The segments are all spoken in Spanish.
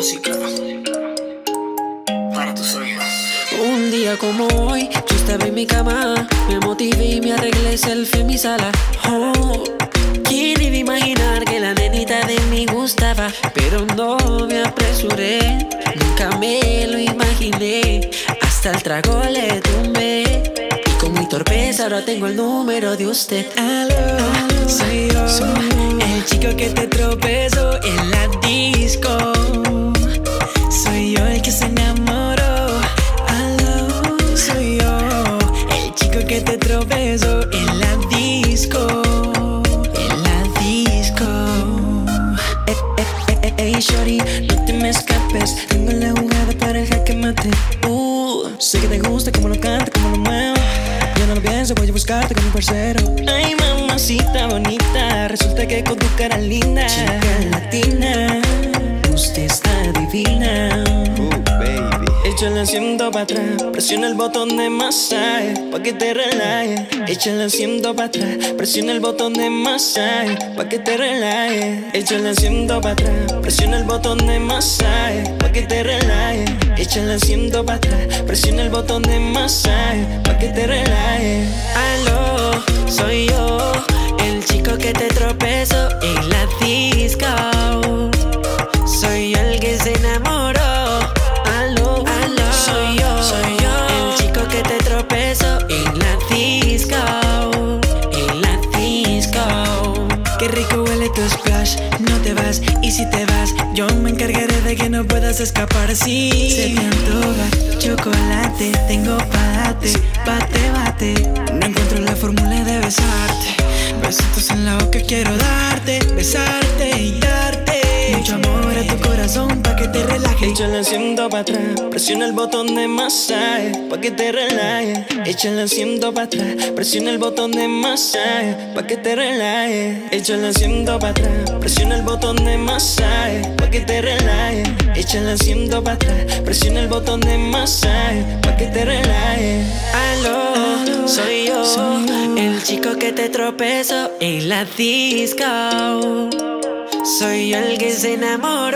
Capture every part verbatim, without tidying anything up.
Música para tus oídos. Un día como hoy, yo estaba en mi cama, me motivé y me arreglé selfie en mi sala. Oh, ¿quién iba a imaginar que la nenita de mí gustaba? Pero no me apresuré, nunca me lo imaginé. Hasta el trago le tumbé y con mi torpeza ahora tengo el número de usted. Aló, soy yo, el chico que te tropezó en la disco. Soy yo el que se enamoró. Aló, soy yo, el chico que te tropezó en la disco. En la disco. Eh, eh, eh, eh, Ey, shorty, no te me escapes. Tengo la jugada para el jaque mate. Uh, sé que te gusta como lo canta, como lo muevo. Yo no lo pienso, voy a buscarte con mi parcero. Ay, mamacita bonita, resulta que con tu cara linda, chica latina, usted está divina. Uh, baby. Échale asiento para atrás, presiona el botón de masaje pa' que te relajes. Échale asiento para atrás, presiona el botón de masaje pa' que te relajes. Échale asiento para atrás, presiona el botón de masaje pa' que te relajes. Échale asiento para atrás, presiona el botón de masaje pa' que te relajes. Aló, soy yo, el chico que te tropezó en la disco. Soy yo el que se enamoró. Aló, aló, soy yo, soy yo, el chico que te tropezó en la disco. En la disco. Qué rico huele tu splash, no te vas, y si te vas, yo me encargaré de que no puedas escapar así. Se te antoja chocolate, tengo pa' darte, bate, bate. No encuentro la fórmula de besarte, besitos en la boca quiero darte, besarte y darte mucho amor a tu corazón pa' que te relajes. Échale asiento pa' atrás, presiona el botón de masaje pa' que te relajes. Échale asiento pa' atrás, presiona el botón de masaje pa' que te relajes. Échale asiento pa' atrás, presiona el botón de masaje pa' que te relajes. Échale asiento pa' atrás, presiona el botón de masaje pa' que te relajes. Aló, soy yo, soy yo, el chico que te tropezó en la disco. Soy yo el que se enamoró.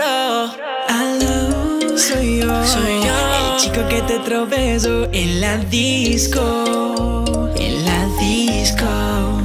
Aló, soy yo, soy yo, el chico que te tropezó en la disco. En la disco.